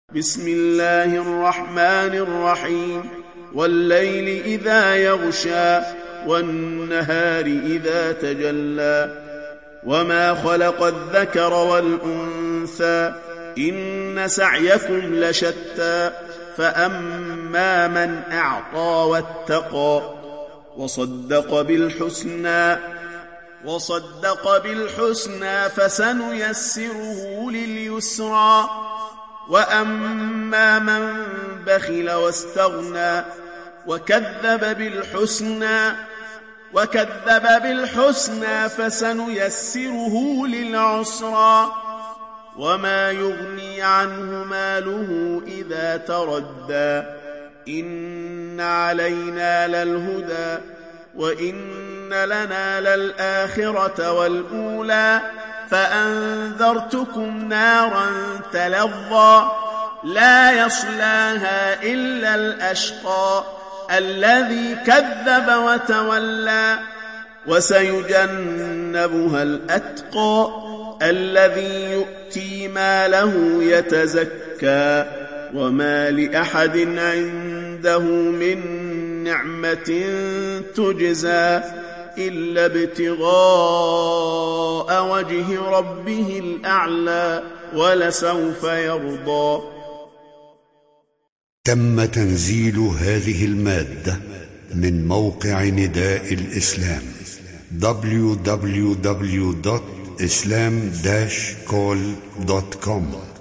بسم الله الرحمن الرحيم والليل إذا يغشى والنهار إذا تجلى وما خلق الذكر والأنثى إن سعيكم لشتى فأما من أعطى واتقى وصدق بالحسنى فسنيسره لليسرى وأما من بخل واستغنى وكذب بالحسنى فسنيسره للعسرى وما يغني عنه ماله إذا تردى إن علينا للهدى وإن لنا للآخرة والأولى فأنذرتكم نارا تلظى لا يصلاها إلا الأشقى الذي كذب وتولى وسيجنبها الأتقى الذي يؤتي ماله يتزكى وما لأحد عنده من نعمة تجزى إلا ابتغاء وجه ربه الأعلى ولسوف يرضى. تم تنزيل هذه المادة من موقع نداء الإسلام www.islam-call.com